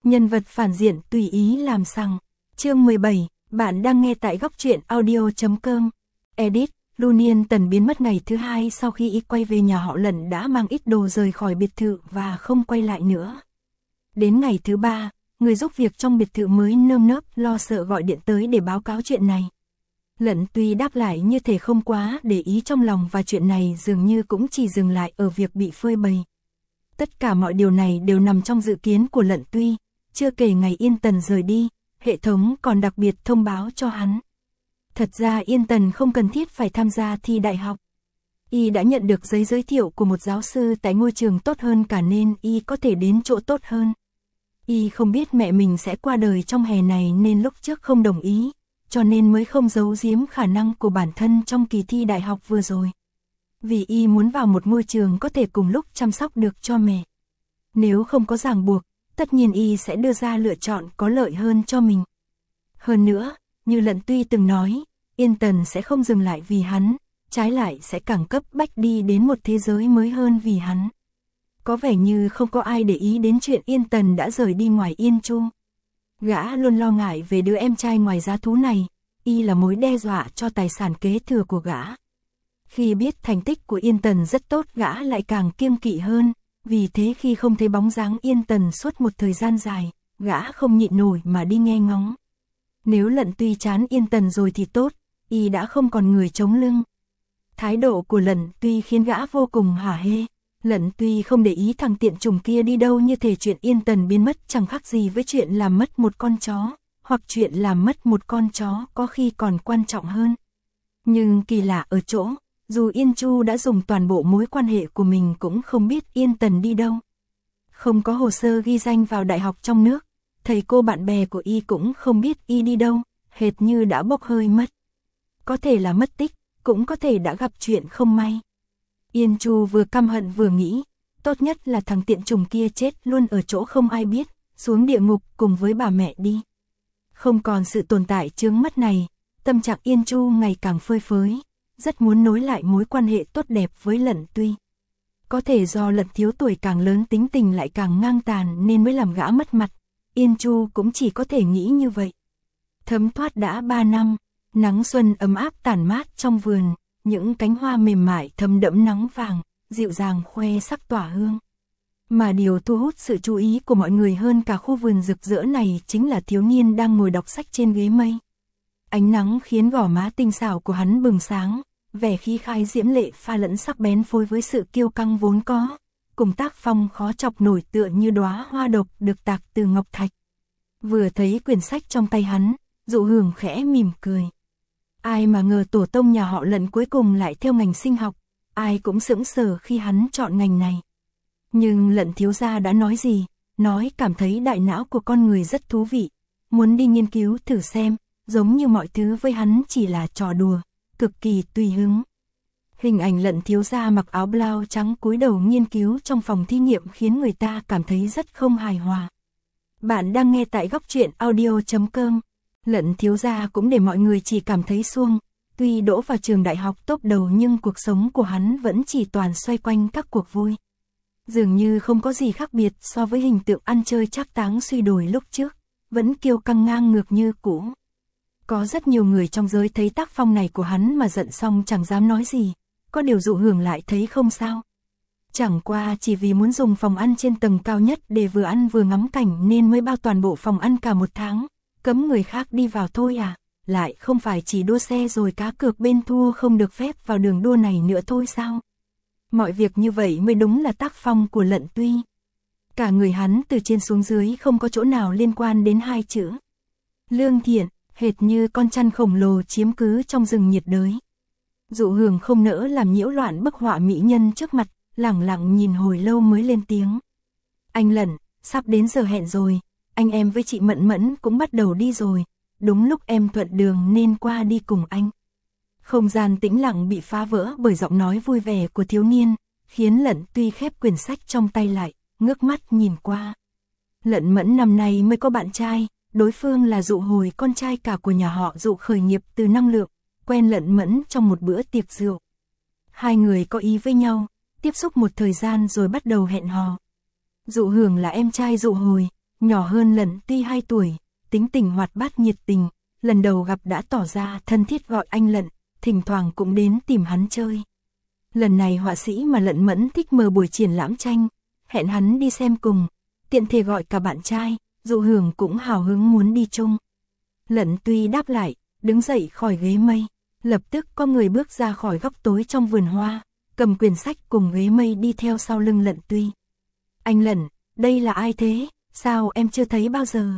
Nhân vật phản diện tùy ý làm sằng. Chương 17, bạn đang nghe tại góc truyện audio.com. Edit, Luân Tần biến mất ngày thứ hai sau khi y quay về nhà họ Lận đã mang ít đồ rời khỏi biệt thự và không quay lại nữa. Đến ngày thứ ba, người giúp việc trong biệt thự mới nơm nớp lo sợ gọi điện tới để báo cáo chuyện này. Lận tuy đáp lại như thể không quá để ý trong lòng và chuyện này dường như cũng chỉ dừng lại ở việc bị phơi bày. Tất cả mọi điều này đều nằm trong dự kiến của Lận tuy, chưa kể ngày Yên Tần rời đi, hệ thống còn đặc biệt thông báo cho hắn. Thật ra Yên Tần không cần thiết phải tham gia thi đại học. Y đã nhận được giấy giới thiệu của một giáo sư tại ngôi trường tốt hơn cả nên Y có thể đến chỗ tốt hơn. Y không biết mẹ mình sẽ qua đời trong hè này nên lúc trước không đồng ý, cho nên mới không giấu giếm khả năng của bản thân trong kỳ thi đại học vừa rồi. Vì Y muốn vào một ngôi trường có thể cùng lúc chăm sóc được cho mẹ. Nếu không có ràng buộc, tất nhiên Y sẽ đưa ra lựa chọn có lợi hơn cho mình. Hơn nữa, như Lận tuy từng nói, Yên Tần sẽ không dừng lại vì hắn, trái lại sẽ càng cấp bách đi đến một thế giới mới hơn vì hắn. Có vẻ như không có ai để ý đến chuyện Yên Tần đã rời đi ngoài Yên Chu. Gã luôn lo ngại về đứa em trai ngoài giá thú này, Y là mối đe dọa cho tài sản kế thừa của gã. Khi biết thành tích của Yên Tần rất tốt gã lại càng kiêng kỵ hơn, vì thế khi không thấy bóng dáng Yên Tần suốt một thời gian dài, gã không nhịn nổi mà đi nghe ngóng. Nếu Lận tuy chán Yên Tần rồi thì tốt, Y đã không còn người chống lưng. Thái độ của Lận tuy khiến gã vô cùng hả hê. Lận tuy không để ý thằng tiện chủng kia đi đâu như thể chuyện Yên Tần biến mất chẳng khác gì với chuyện làm mất một con chó, hoặc chuyện làm mất một con chó có khi còn quan trọng hơn. Nhưng kỳ lạ ở chỗ, dù Yên Chu đã dùng toàn bộ mối quan hệ của mình cũng không biết Yên Tần đi đâu. Không có hồ sơ ghi danh vào đại học trong nước, thầy cô bạn bè của Y cũng không biết Y đi đâu, hệt như đã bốc hơi mất. Có thể là mất tích, cũng có thể đã gặp chuyện không may. Yên Chu vừa căm hận vừa nghĩ, tốt nhất là thằng tiện chủng kia chết luôn ở chỗ không ai biết, xuống địa ngục cùng với bà mẹ đi. Không còn sự tồn tại chướng mắt này, tâm trạng Yên Chu ngày càng phơi phới, rất muốn nối lại mối quan hệ tốt đẹp với Lận tuy. Có thể do Lận thiếu tuổi càng lớn tính tình lại càng ngang tàn nên mới làm gã mất mặt, Yên Chu cũng chỉ có thể nghĩ như vậy. Thấm thoát đã 3 năm, nắng xuân ấm áp tản mát trong vườn. Những cánh hoa mềm mại thấm đẫm nắng vàng, dịu dàng khoe sắc tỏa hương. Mà điều thu hút sự chú ý của mọi người hơn cả khu vườn rực rỡ này chính là thiếu niên đang ngồi đọc sách trên ghế mây. Ánh nắng khiến gò má tinh xảo của hắn bừng sáng, vẻ khí khái diễm lệ pha lẫn sắc bén phối với sự kiêu căng vốn có, cùng tác phong khó chọc nổi tựa như đóa hoa độc được tạc từ ngọc thạch. Vừa thấy quyển sách trong tay hắn, Dụ Hưởng khẽ mỉm cười. Ai mà ngờ tổ tông nhà họ Lận cuối cùng lại theo ngành sinh học, ai cũng sững sờ khi hắn chọn ngành này. Nhưng Lận thiếu gia đã nói gì, nói cảm thấy đại não của con người rất thú vị, muốn đi nghiên cứu thử xem, giống như mọi thứ với hắn chỉ là trò đùa, cực kỳ tùy hứng. Hình ảnh Lận thiếu gia mặc áo blau trắng cúi đầu nghiên cứu trong phòng thí nghiệm khiến người ta cảm thấy rất không hài hòa. Bạn đang nghe tại góc truyện audio.com. Lận thiếu gia cũng để mọi người chỉ cảm thấy suông, tuy đỗ vào trường đại học top đầu nhưng cuộc sống của hắn vẫn chỉ toàn xoay quanh các cuộc vui. Dường như không có gì khác biệt so với hình tượng ăn chơi trác táng suy đồi lúc trước, vẫn kiêu căng ngang ngược như cũ. Có rất nhiều người trong giới thấy tác phong này của hắn mà giận xong chẳng dám nói gì, có điều Dụ Hưởng lại thấy không sao. Chẳng qua chỉ vì muốn dùng phòng ăn trên tầng cao nhất để vừa ăn vừa ngắm cảnh nên mới bao toàn bộ phòng ăn cả một tháng. Cấm người khác đi vào thôi à, lại không phải chỉ đua xe rồi cá cược bên thua không được phép vào đường đua này nữa thôi sao? Mọi việc như vậy mới đúng là tác phong của Lận tuy. Cả người hắn từ trên xuống dưới không có chỗ nào liên quan đến hai chữ lương thiện, hệt như con chăn khổng lồ chiếm cứ trong rừng nhiệt đới. Dụ Hưởng không nỡ làm nhiễu loạn bức họa mỹ nhân trước mặt, lẳng lặng nhìn hồi lâu mới lên tiếng. Anh Lận, sắp đến giờ hẹn rồi. Anh em với chị Mẫn Mẫn cũng bắt đầu đi rồi, đúng lúc em thuận đường nên qua đi cùng anh. Không gian tĩnh lặng bị phá vỡ bởi giọng nói vui vẻ của thiếu niên, khiến Lận tuy khép quyển sách trong tay lại, ngước mắt nhìn qua. Lận Mẫn năm nay mới có bạn trai, đối phương là Dụ Hồi con trai cả của nhà họ Dụ khởi nghiệp từ năng lượng, quen Lận Mẫn trong một bữa tiệc rượu. Hai người có ý với nhau, tiếp xúc một thời gian rồi bắt đầu hẹn hò. Dụ Hưởng là em trai Dụ Hồi. nhỏ hơn Lận Tuy 2 tuổi, tính tình hoạt bát nhiệt tình, lần đầu gặp đã tỏ ra thân thiết gọi anh Lận, thỉnh thoảng cũng đến tìm hắn chơi. Lần này họa sĩ mà Lận Mẫn thích mở buổi triển lãm tranh, hẹn hắn đi xem cùng, tiện thể gọi cả bạn trai, Dụ Hưởng cũng hào hứng muốn đi chung. Lận Tuy đáp lại, đứng dậy khỏi ghế mây, lập tức có người bước ra khỏi góc tối trong vườn hoa, cầm quyển sách cùng ghế mây đi theo sau lưng Lận Tuy. Anh Lận, đây là ai thế, sao em chưa thấy bao giờ?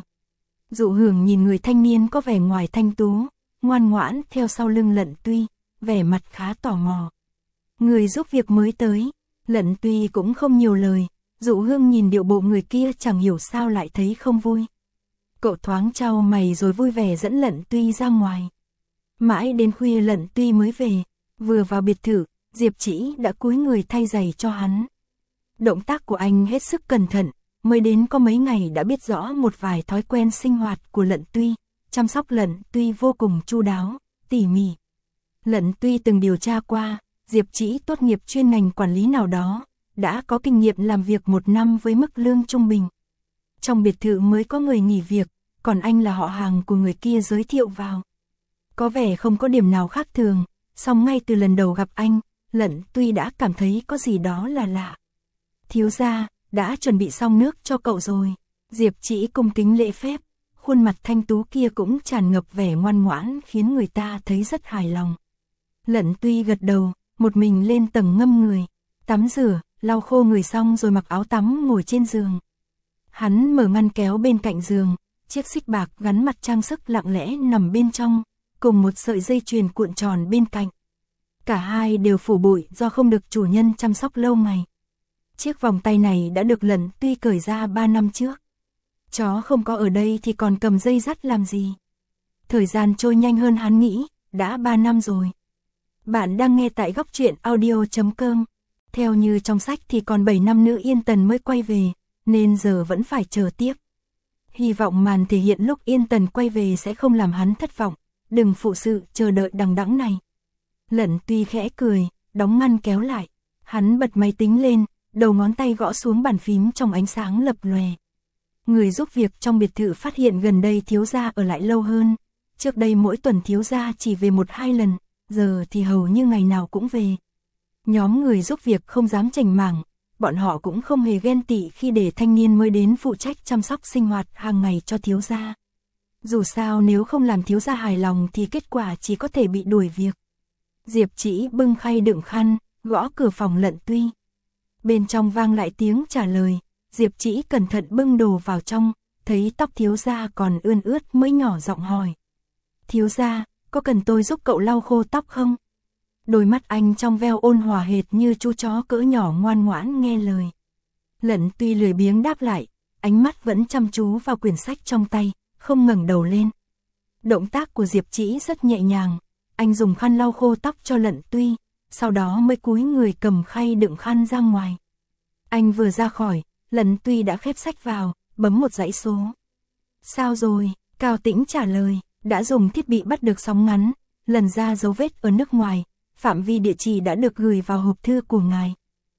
Dụ Hưởng nhìn người thanh niên có vẻ ngoài thanh tú, ngoan ngoãn theo sau lưng Lận Tuy, vẻ mặt khá tò mò. Người giúp việc mới tới, Lận Tuy cũng không nhiều lời, Dụ Hương nhìn điệu bộ người kia chẳng hiểu sao lại thấy không vui. Cậu thoáng chau mày rồi vui vẻ dẫn Lận Tuy ra ngoài. Mãi đến khuya Lận Tuy mới về, vừa vào biệt thự, Diệp Trĩ đã cúi người thay giày cho hắn. Động tác của anh hết sức cẩn thận, mới đến có mấy ngày đã biết rõ một vài thói quen sinh hoạt của Lận Tuy, chăm sóc Lận Tuy vô cùng chu đáo, tỉ mỉ. Lận Tuy từng điều tra qua, Diệp Trĩ tốt nghiệp chuyên ngành quản lý nào đó, đã có kinh nghiệm làm việc 1 năm với mức lương trung bình. Trong biệt thự mới có người nghỉ việc, còn anh là họ hàng của người kia giới thiệu vào. Có vẻ không có điểm nào khác thường, song ngay từ lần đầu gặp anh, Lận Tuy đã cảm thấy có gì đó là lạ. Thiếu gia, đã chuẩn bị xong nước cho cậu rồi. Diệp Trĩ cung kính lễ phép, khuôn mặt thanh tú kia cũng tràn ngập vẻ ngoan ngoãn khiến người ta thấy rất hài lòng. Lận Tuy gật đầu, một mình lên tầng ngâm người, tắm rửa, lau khô người xong rồi mặc áo tắm ngồi trên giường. Hắn mở ngăn kéo bên cạnh giường, chiếc xích bạc gắn mặt trang sức lặng lẽ nằm bên trong, cùng một sợi dây chuyền cuộn tròn bên cạnh. Cả hai đều phủ bụi do không được chủ nhân chăm sóc lâu ngày. Chiếc vòng tay này đã được Lận Tuy cởi ra 3 năm trước. Chó không có ở đây thì còn cầm dây dắt làm gì. Thời gian trôi nhanh hơn hắn nghĩ, đã 3 năm rồi. Bạn đang nghe tại Góc Truyện Audio.com. Theo như trong sách thì còn 7 năm nữa Yên Tần mới quay về, nên giờ vẫn phải chờ tiếp. Hy vọng màn thể hiện lúc Yên Tần quay về sẽ không làm hắn thất vọng, đừng phụ sự chờ đợi đằng đẵng này. Lận Tuy khẽ cười, đóng ngăn kéo lại. Hắn bật máy tính lên, đầu ngón tay gõ xuống bàn phím trong ánh sáng lập lòe. Người giúp việc trong biệt thự phát hiện gần đây thiếu gia ở lại lâu hơn. Trước đây mỗi tuần thiếu gia chỉ về 1-2 lần, giờ thì hầu như ngày nào cũng về. Nhóm người giúp việc không dám chảnh mảng, bọn họ cũng không hề ghen tị khi để thanh niên mới đến phụ trách chăm sóc sinh hoạt hàng ngày cho thiếu gia. Dù sao nếu không làm thiếu gia hài lòng thì kết quả chỉ có thể bị đuổi việc. Diệp Trĩ bưng khay đựng khăn, gõ cửa phòng Lận Tuy. Bên trong vang lại tiếng trả lời, Diệp Trĩ cẩn thận bưng đồ vào trong, thấy tóc thiếu gia còn ươn ướt mới nhỏ giọng hỏi. Thiếu gia, có cần tôi giúp cậu lau khô tóc không? Đôi mắt anh trong veo ôn hòa hệt như chú chó cỡ nhỏ ngoan ngoãn nghe lời. Lận Tuy lười biếng đáp lại, ánh mắt vẫn chăm chú vào quyển sách trong tay, không ngẩng đầu lên. Động tác của Diệp Trĩ rất nhẹ nhàng, anh dùng khăn lau khô tóc cho Lận Tuy, sau đó mới cúi người cầm khay đựng khăn ra ngoài. Anh vừa ra khỏi, Lận Tuy đã khép sách vào, bấm một dãy số. Sao rồi? Cao Tĩnh trả lời, đã dùng thiết bị bắt được sóng ngắn, lần ra dấu vết ở nước ngoài, phạm vi địa chỉ đã được gửi vào hộp thư của ngài.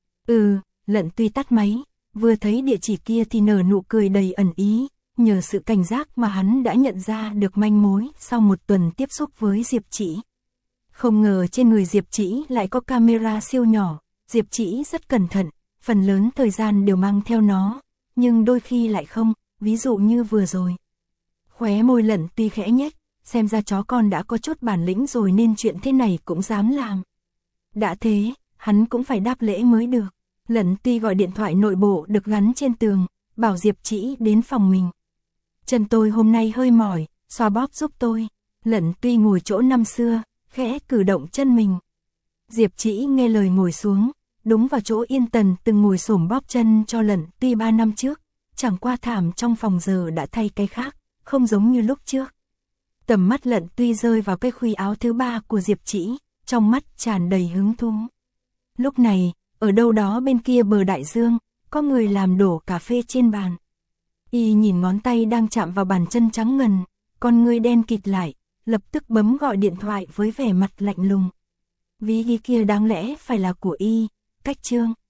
Lận Tuy tắt máy, vừa thấy địa chỉ kia thì nở nụ cười đầy ẩn ý, nhờ sự cảnh giác mà hắn đã nhận ra được manh mối sau một tuần tiếp xúc với Diệp Trĩ. Không ngờ trên người Diệp Trĩ lại có camera siêu nhỏ, Diệp Trĩ rất cẩn thận, phần lớn thời gian đều mang theo nó, nhưng đôi khi lại không, ví dụ như vừa rồi. Khóe môi Lận Tuy khẽ nhếch, xem ra chó con đã có chút bản lĩnh rồi nên chuyện thế này cũng dám làm. Đã thế, hắn cũng phải đáp lễ mới được. Lận Tuy gọi điện thoại nội bộ được gắn trên tường, bảo Diệp Trĩ đến phòng mình. Chân tôi hôm nay hơi mỏi, xoa bóp giúp tôi. Lận Tuy ngồi chỗ năm xưa, khẽ cử động chân mình. Diệp Trĩ nghe lời ngồi xuống, đúng vào chỗ Yên Tần từng ngồi xổm bóp chân cho Lận Tuy 3 năm trước, chẳng qua thảm trong phòng giờ đã thay cái khác, không giống như lúc trước. Tầm mắt Lận Tuy rơi vào cái khuy áo thứ 3 của Diệp Trĩ, trong mắt tràn đầy hứng thú. Lúc này, ở đâu đó bên kia bờ đại dương, có người làm đổ cà phê trên bàn. Y nhìn ngón tay đang chạm vào bàn chân trắng ngần, con người đen kịt lại, lập tức bấm gọi điện thoại với vẻ mặt lạnh lùng. Ví ghi kia đáng lẽ phải là của Y, Cách Trương.